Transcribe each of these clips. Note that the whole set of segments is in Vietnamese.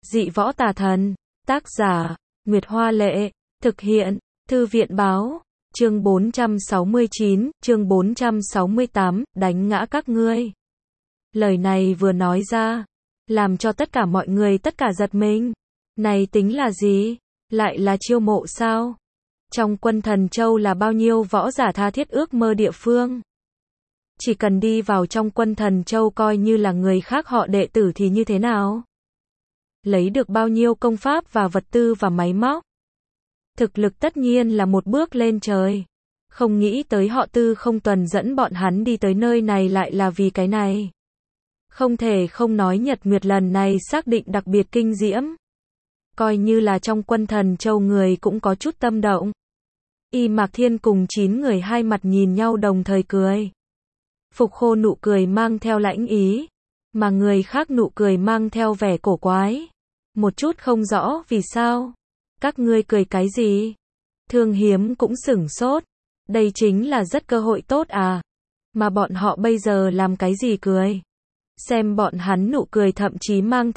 Dị võ tà thần. Tác giả, Nguyệt Hoa Lệ. Thực hiện, Thư viện Báo. Chương 469, chương 468, đánh ngã các ngươi. Lời này vừa nói ra, làm cho tất cả mọi người tất cả giật mình. Này tính là gì? Lại là chiêu mộ sao? Trong quân Thần Châu là bao nhiêu võ giả tha thiết ước mơ địa phương? Chỉ cần đi vào trong quân Thần Châu coi như là người khác họ đệ tử thì như thế nào? Lấy được bao nhiêu công pháp và vật tư và máy móc? Thực lực tất nhiên là một bước lên trời. Không nghĩ tới họ Tư Không Tuần dẫn bọn hắn đi tới nơi này lại là vì cái này. Không thể không nói Nhật Nguyệt lần này xác định đặc biệt kinh diễm. Coi như là trong quân Thần Châu người cũng có chút tâm động. Y Mạc Thiên cùng 9 người hai mặt nhìn nhau đồng thời cười. Phục Khô nụ cười mang theo lãnh ý, mà người khác nụ cười mang theo vẻ cổ quái. Một chút không rõ vì sao. Các ngươi cười cái gì? Thương Hiếm cũng sửng sốt. Đây chính là rất cơ hội tốt à? Mà bọn họ bây giờ làm cái gì cười? Xem bọn hắn nụ cười thậm chí mang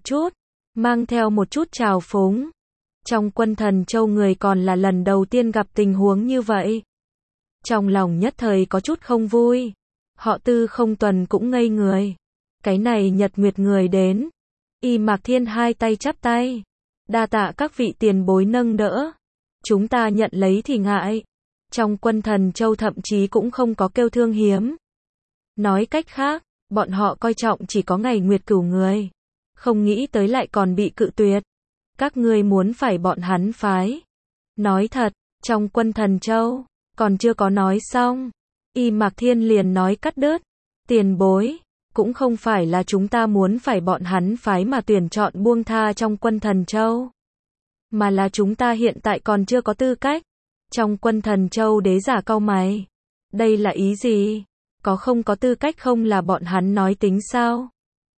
theo một chút trào phúng. Trong quân Thần Châu người còn là lần đầu tiên gặp tình huống như vậy. Trong lòng nhất thời có chút không vui. Họ Tư Không Tuần cũng ngây người. Cái này Nhật Nguyệt người đến. Y Mạc Thiên hai tay chắp tay. Đa tạ các vị tiền bối nâng đỡ. Chúng ta nhận lấy thì ngại. Trong quân Thần Châu thậm chí cũng không có kêu Thương Hiếm. Nói cách khác, bọn họ coi trọng chỉ có ngày Nguyệt Cửu người. Không nghĩ tới lại còn bị cự tuyệt. Các ngươi muốn phải bọn hắn phái. Nói thật, trong quân Thần Châu, còn chưa có nói xong. Y Mạc Thiên liền nói cắt đứt. Tiền bối, cũng không phải là chúng ta muốn phải bọn hắn phái mà tuyển chọn buông tha trong quân Thần Châu. Mà là chúng ta hiện tại còn chưa có tư cách. Trong quân Thần Châu đế giả cau mày. Đây là ý gì? Có không có tư cách không là bọn hắn nói tính sao?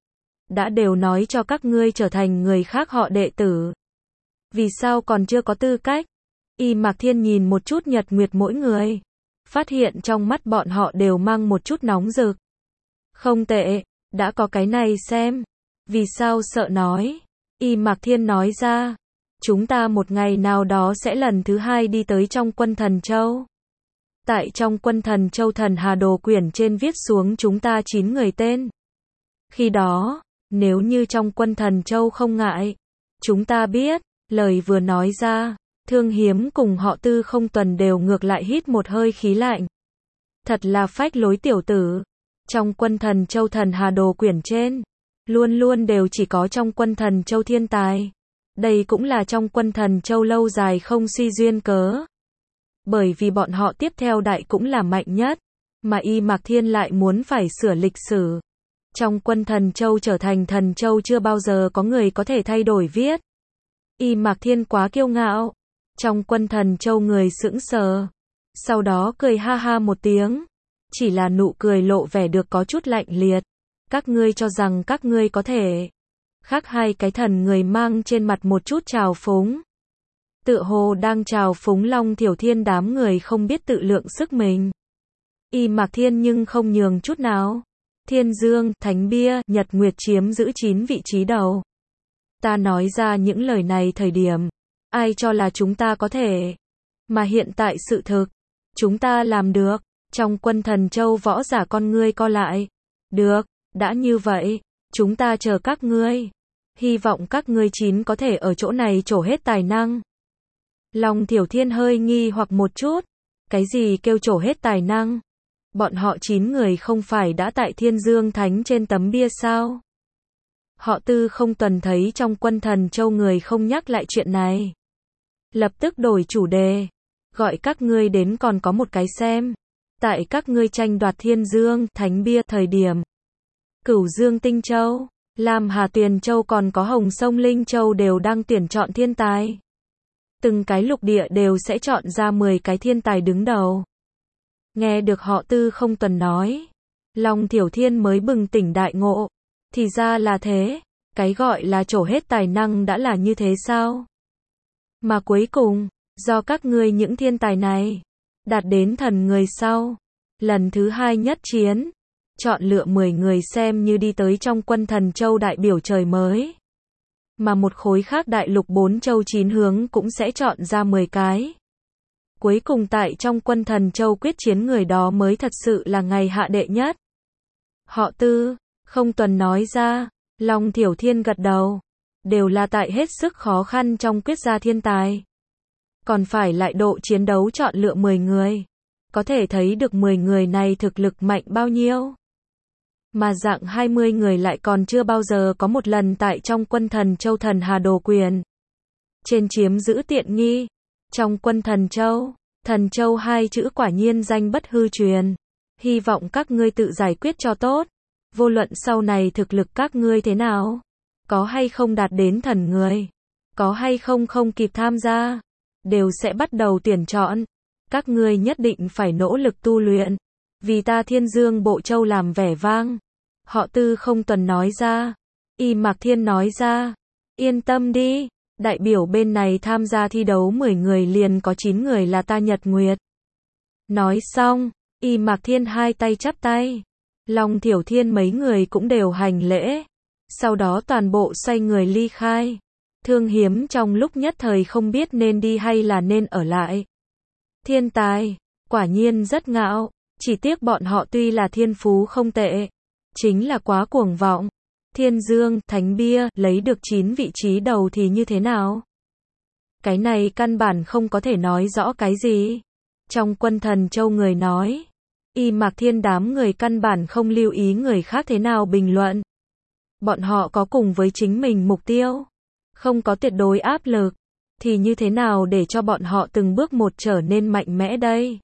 Đã đều nói cho các ngươi trở thành người khác họ đệ tử. Vì sao còn chưa có tư cách? Y Mạc Thiên nhìn một chút Nhật Nguyệt mỗi người. Phát hiện trong mắt bọn họ đều mang một chút nóng rực. Không tệ, đã có cái này xem. Vì sao sợ nói? Y Mạc Thiên nói ra. Chúng ta một ngày nào đó sẽ lần thứ hai đi tới trong quân Thần Châu. Tại trong quân Thần Châu Thần Hà Đồ quyển trên viết xuống chúng ta 9 người tên. Khi đó, nếu như trong quân Thần Châu không ngại, chúng ta biết, lời vừa nói ra, Thương Hiếm cùng họ Tư Không Tuần đều ngược lại hít một hơi khí lạnh. Thật là phách lối tiểu tử. Trong quân Thần Châu Thần Hà Đồ quyển trên, luôn luôn đều chỉ có trong quân Thần Châu thiên tài. Đây cũng là trong quân Thần Châu lâu dài không suy duyên cớ. Bởi vì bọn họ tiếp theo đại cũng là mạnh nhất, mà Y Mạc Thiên lại muốn phải sửa lịch sử. Trong quân Thần Châu trở thành Thần Châu chưa bao giờ có người có thể thay đổi viết. Y Mạc Thiên quá kiêu ngạo. Trong quân Thần Châu người sững sờ. Sau đó cười ha ha một tiếng. Chỉ là nụ cười lộ vẻ được có chút lạnh liệt. Các ngươi cho rằng các ngươi có thể. Khác hai cái thần người mang trên mặt một chút trào phúng. Tựa hồ đang trào phúng Long Thiểu Thiên đám người không biết tự lượng sức mình. Y Mạc Thiên nhưng không nhường chút nào. Thiên Dương, Thánh Bia, Nhật Nguyệt chiếm giữ 9 vị trí đầu. Ta nói ra những lời này thời điểm, ai cho là chúng ta có thể. Mà hiện tại sự thực, chúng ta làm được. Trong quân Thần Châu võ giả con ngươi co lại. Được, đã như vậy, chúng ta chờ các ngươi. Hy vọng các ngươi 9 có thể ở chỗ này trổ hết tài năng. Long Thiểu Thiên hơi nghi hoặc một chút. Cái gì kêu trổ hết tài năng? Bọn họ 9 người không phải đã tại Thiên Dương Thánh trên tấm bia sao? Họ Tư Không Tuần thấy trong quân Thần Châu người không nhắc lại chuyện này. Lập tức đổi chủ đề. Gọi các ngươi đến còn có một cái xem. Tại các ngươi tranh đoạt Thiên Dương Thánh bia thời điểm. Cửu Dương Tinh Châu, Lam Hà Tuyền Châu còn có Hồng Sông Linh Châu đều đang tuyển chọn thiên tài. Từng cái lục địa đều sẽ chọn ra 10 cái thiên tài đứng đầu. Nghe được họ Tư Không Tuần nói, Long Thiểu Thiên mới bừng tỉnh đại ngộ. Thì ra là thế, cái gọi là trổ hết tài năng đã là như thế sao? Mà cuối cùng, do các ngươi những thiên tài này, đạt đến thần người sau, lần thứ 2 nhất chiến, chọn lựa 10 người xem như đi tới trong quân Thần Châu đại biểu trời mới. mà một khối khác đại lục 4 châu 9 hướng cũng sẽ chọn ra 10 cái. Cuối cùng tại trong quân Thần Châu quyết chiến người đó mới thật sự là ngày hạ đệ nhất. Họ Tư, không tuần nói ra, Long Thiểu Thiên gật đầu. Đều là tại hết sức khó khăn trong quyết ra thiên tài. Còn phải lại độ chiến đấu chọn lựa 10 người. Có thể thấy được 10 người này thực lực mạnh bao nhiêu. Mà dạng 20 người lại còn chưa bao giờ có một lần tại trong quân Thần Châu Thần Hà Đồ Quyền. Trên chiếm giữ tiện nghi. Trong quân Thần Châu hai chữ quả nhiên danh bất hư truyền. Hy vọng các ngươi tự giải quyết cho tốt. Vô luận sau này thực lực các ngươi thế nào. Có hay không đạt đến thần người. Có hay không không kịp tham gia. Đều sẽ bắt đầu tuyển chọn. Các ngươi nhất định phải nỗ lực tu luyện. Vì ta Thiên Dương Bộ Châu làm vẻ vang. Họ Tư không tuần nói ra. Y Mạc Thiên nói ra. Yên tâm đi. Đại biểu bên này tham gia thi đấu 10 người liền có 9 người là ta Nhật Nguyệt. Nói xong, Y Mạc Thiên hai tay chắp tay. Long Thiểu Thiên mấy người cũng đều hành lễ. Sau đó toàn bộ xoay người ly khai. Thương Hiếm trong lúc nhất thời không biết nên đi hay là nên ở lại. Thiên tài, quả nhiên rất ngạo. Chỉ tiếc bọn họ tuy là thiên phú không tệ. Chính là quá cuồng vọng. Thiên Dương, Thánh Bia, lấy được 9 vị trí đầu thì như thế nào? Cái này căn bản không có thể nói rõ cái gì. Trong quân Thần Châu người nói. Y Mạc Thiên đám người căn bản không lưu ý người khác thế nào bình luận. Bọn họ có cùng với chính mình mục tiêu. Không có tuyệt đối áp lực. Thì như thế nào để cho bọn họ từng bước một trở nên mạnh mẽ đây?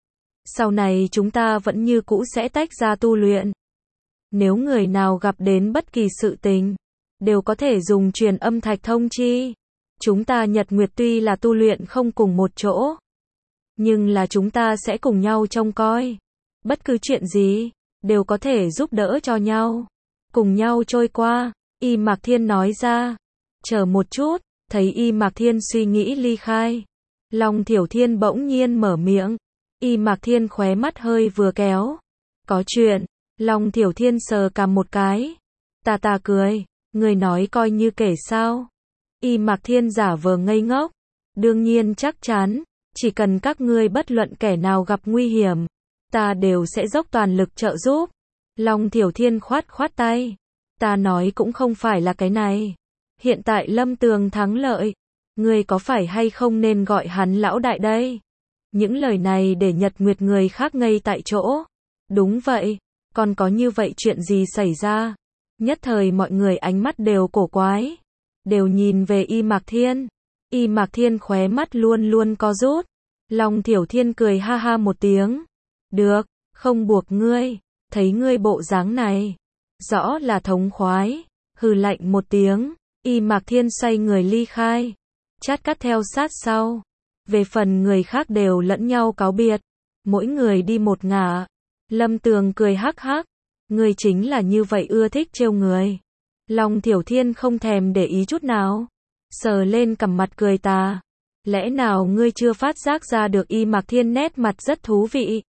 Sau này chúng ta vẫn như cũ sẽ tách ra tu luyện. Nếu người nào gặp đến bất kỳ sự tình, đều có thể dùng truyền âm thạch thông chi. Chúng ta Nhật Nguyệt tuy là tu luyện không cùng một chỗ, nhưng là chúng ta sẽ cùng nhau trông coi. Bất cứ chuyện gì, đều có thể giúp đỡ cho nhau. Cùng nhau trôi qua, Y Mạc Thiên nói ra. Chờ một chút, thấy Y Mạc Thiên suy nghĩ ly khai. Long Thiểu Thiên bỗng nhiên mở miệng. Y Mạc Thiên khóe mắt hơi vừa kéo. Có chuyện. Long Thiểu Thiên sờ cằm một cái. Ta cười. Người nói coi như kể sao. Y Mạc Thiên giả vờ ngây ngốc. Đương nhiên chắc chắn. Chỉ cần các ngươi bất luận kẻ nào gặp nguy hiểm, ta đều sẽ dốc toàn lực trợ giúp. Long Thiểu Thiên khoát khoát tay. Ta nói cũng không phải là cái này. Hiện tại Lâm Tường thắng lợi. Ngươi có phải hay không nên gọi hắn lão đại đây? Những lời này để Nhật Nguyệt người khác ngây tại chỗ. Đúng vậy. Còn có như vậy chuyện gì xảy ra? Nhất thời mọi người ánh mắt đều cổ quái. Đều nhìn về Y Mạc Thiên. Y Mạc Thiên khóe mắt luôn luôn co rút. Long Thiểu Thiên cười ha ha một tiếng. Được, không buộc ngươi. Thấy ngươi bộ dáng này. Rõ là thống khoái. Hừ lạnh một tiếng. Y Mạc Thiên xoay người ly khai. Chát Cắt theo sát sau. Về phần người khác đều lẫn nhau cáo biệt. Mỗi người đi một ngả. Lâm Tường cười hắc hắc. Ngươi chính là như vậy ưa thích trêu người. Long Thiểu Thiên không thèm để ý chút nào. Sờ lên cằm mặt cười tà. Lẽ nào ngươi chưa phát giác ra được Y Mạc Thiên nét mặt rất thú vị?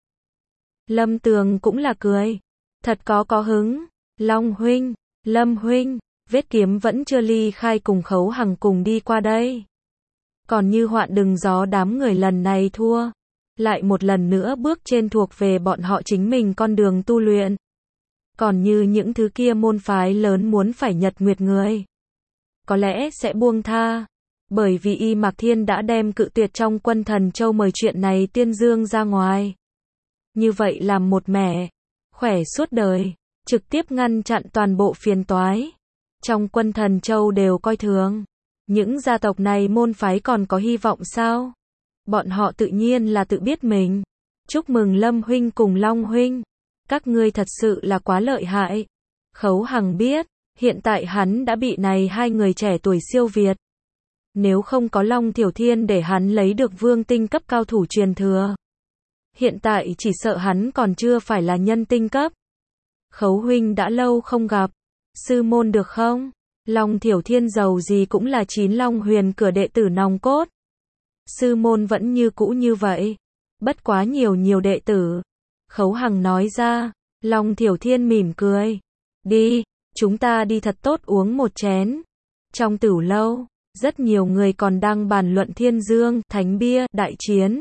Lâm Tường cũng là cười. Thật có hứng. Long huynh, Lâm huynh, Vết Kiếm vẫn chưa ly khai cùng Khấu Hằng cùng đi qua đây. Còn Như Hoạn Đừng Gió đám người lần này thua. Lại một lần nữa bước trên thuộc về bọn họ chính mình con đường tu luyện. Còn như những thứ kia môn phái lớn muốn phải Nhật Nguyệt người, có lẽ sẽ buông tha. Bởi vì Y Mạc Thiên đã đem cự tuyệt trong quân Thần Châu mời chuyện này tuyên dương ra ngoài. Như vậy làm một mẻ, khỏe suốt đời, trực tiếp ngăn chặn toàn bộ phiền toái. Trong quân Thần Châu đều coi thường. Những gia tộc này môn phái còn có hy vọng sao? Bọn họ tự nhiên là tự biết mình. Chúc mừng Lâm huynh cùng Long huynh. Các ngươi thật sự là quá lợi hại. Khấu Hằng biết, hiện tại hắn đã bị này hai người trẻ tuổi siêu việt. Nếu không có Long Thiểu Thiên để hắn lấy được vương tinh cấp cao thủ truyền thừa, hiện tại chỉ sợ hắn còn chưa phải là nhân tinh cấp. Khấu huynh đã lâu không gặp. Sư môn được không? Long Thiểu Thiên giàu gì cũng là 9 Long Huyền cửa đệ tử nòng cốt. Sư môn vẫn như cũ như vậy. Bất quá nhiều đệ tử. Khấu Hằng nói ra. Long Thiểu Thiên mỉm cười. Đi, chúng ta đi thật tốt uống một chén. Trong tửu lâu, rất nhiều người còn đang bàn luận Thiên Dương, Thánh Bia, đại chiến.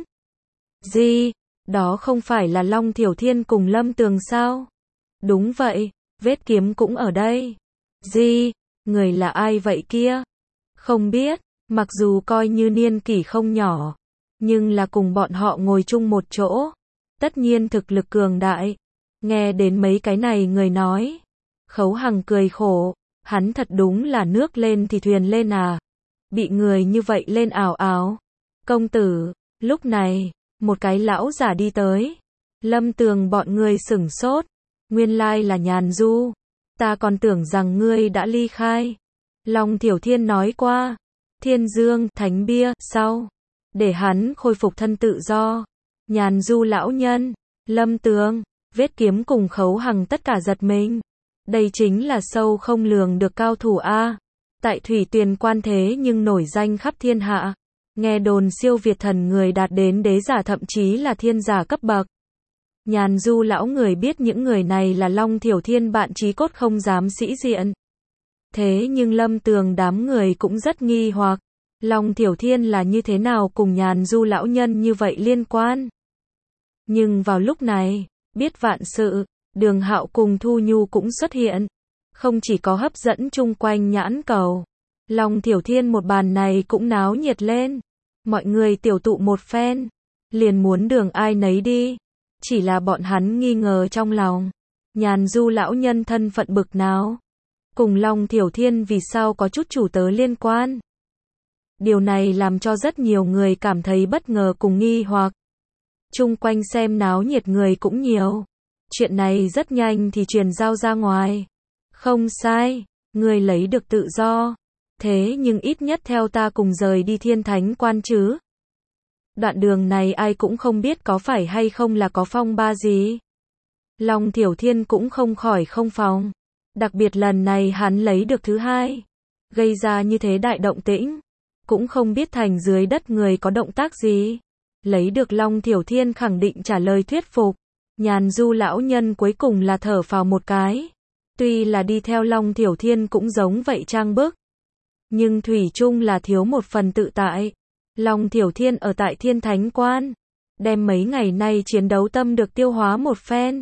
Gì? Đó không phải là Long Thiểu Thiên cùng Lâm Tường sao? Đúng vậy, Vết Kiếm cũng ở đây. Gì? Người là ai vậy kia? Không biết, mặc dù coi như niên kỷ không nhỏ, nhưng là cùng bọn họ ngồi chung một chỗ. Tất nhiên thực lực cường đại. Nghe đến mấy cái này người nói. Khấu Hằng cười khổ, hắn thật đúng là nước lên thì thuyền lên à. Bị người như vậy lên ảo ảo. Công tử, lúc này, một cái lão giả đi tới. Lâm Tường bọn người sửng sốt. Nguyên lai là Nhàn Du. Ta còn tưởng rằng ngươi đã ly khai. Long Thiểu Thiên nói qua. Thiên Dương, Thánh Bia, sau. Để hắn khôi phục thân tự do. Nhàn Du lão nhân, Lâm Tường, Vết Kiếm cùng Khấu Hằng tất cả giật mình. Đây chính là sâu không lường được cao thủ A. Tại Thủy Tuyền Quan thế nhưng nổi danh khắp thiên hạ. Nghe đồn siêu việt thần người đạt đến đế giả thậm chí là thiên giả cấp bậc. Nhàn Du lão người biết những người này là Long Thiểu Thiên bạn chí cốt không dám sĩ diện. Thế nhưng Lâm Tường đám người cũng rất nghi hoặc. Long Thiểu Thiên là như thế nào cùng Nhàn Du lão nhân như vậy liên quan? Nhưng vào lúc này, biết vạn sự, Đường Hạo cùng Thu Nhu cũng xuất hiện. Không chỉ có hấp dẫn chung quanh nhãn cầu. Long Thiểu Thiên một bàn này cũng náo nhiệt lên. Mọi người tiểu tụ một phen. Liền muốn đường ai nấy đi. Chỉ là bọn hắn nghi ngờ trong lòng. Nhàn Du lão nhân thân phận bực nào? Cùng Long Thiểu Thiên vì sao có chút chủ tớ liên quan? Điều này làm cho rất nhiều người cảm thấy bất ngờ cùng nghi hoặc. Chung quanh xem náo nhiệt người cũng nhiều. Chuyện này rất nhanh thì truyền giao ra ngoài. Không sai, người lấy được tự do. Thế nhưng ít nhất theo ta cùng rời đi Thiên Thánh Quan chứ. Đoạn đường này ai cũng không biết có phải hay không là có phong ba gì. Long Thiểu Thiên cũng không khỏi không phòng. Đặc biệt lần này hắn lấy được thứ hai. Gây ra như thế đại động tĩnh. Cũng không biết thành dưới đất người có động tác gì. Lấy được Long Thiểu Thiên khẳng định trả lời thuyết phục. Nhàn Du lão nhân cuối cùng là thở phào một cái. Tuy là đi theo Long Thiểu Thiên cũng giống vậy trang bức. Nhưng thủy chung là thiếu một phần tự tại. Long Thiểu Thiên ở tại Thiên Thánh Quan. Đem mấy ngày nay chiến đấu tâm được tiêu hóa một phen.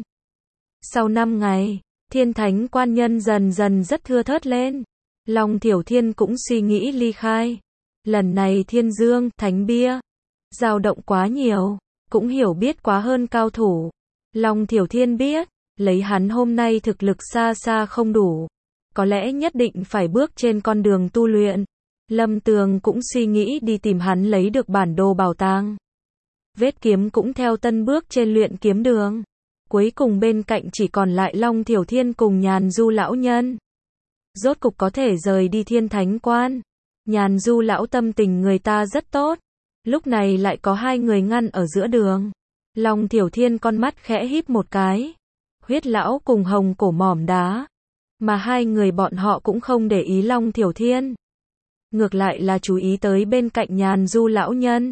Sau 5 ngày, Thiên Thánh Quan nhân dần dần rất thưa thớt lên. Long Thiểu Thiên cũng suy nghĩ ly khai. Lần này Thiên Dương, Thánh Bia, dao động quá nhiều, cũng hiểu biết quá hơn cao thủ. Long Thiểu Thiên biết, lấy hắn hôm nay thực lực xa xa không đủ. Có lẽ nhất định phải bước trên con đường tu luyện. Lâm Tường cũng suy nghĩ đi tìm hắn lấy được bản đồ bảo tàng. Vết Kiếm cũng theo tân bước trên luyện kiếm đường. Cuối cùng bên cạnh chỉ còn lại Long Thiểu Thiên cùng Nhàn Du lão nhân. Rốt cục có thể rời đi Thiên Thánh Quan. Nhàn Du lão tâm tình người ta rất tốt. Lúc này lại có hai người ngăn ở giữa đường. Long Thiểu Thiên con mắt khẽ híp một cái. Huyết lão cùng Hồng Cổ mỏm đá. Mà hai người bọn họ cũng không để ý Long Thiểu Thiên. Ngược lại là chú ý tới bên cạnh Nhàn Du lão nhân.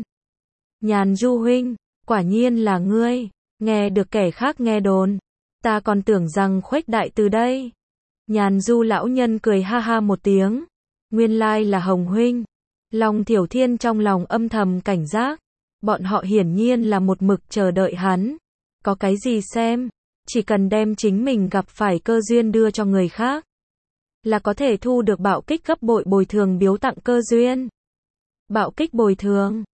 Nhàn Du huynh, quả nhiên là ngươi. Nghe được kẻ khác nghe đồn. Ta còn tưởng rằng khuếch đại từ đây. Nhàn Du lão nhân cười ha ha một tiếng. Nguyên lai là Hồng huynh. Long Thiểu Thiên trong lòng âm thầm cảnh giác. Bọn họ hiển nhiên là một mực chờ đợi hắn. Có cái gì xem. Chỉ cần đem chính mình gặp phải cơ duyên đưa cho người khác. Là có thể thu được bạo kích gấp bội bồi thường biếu tặng cơ duyên. Bạo kích bồi thường.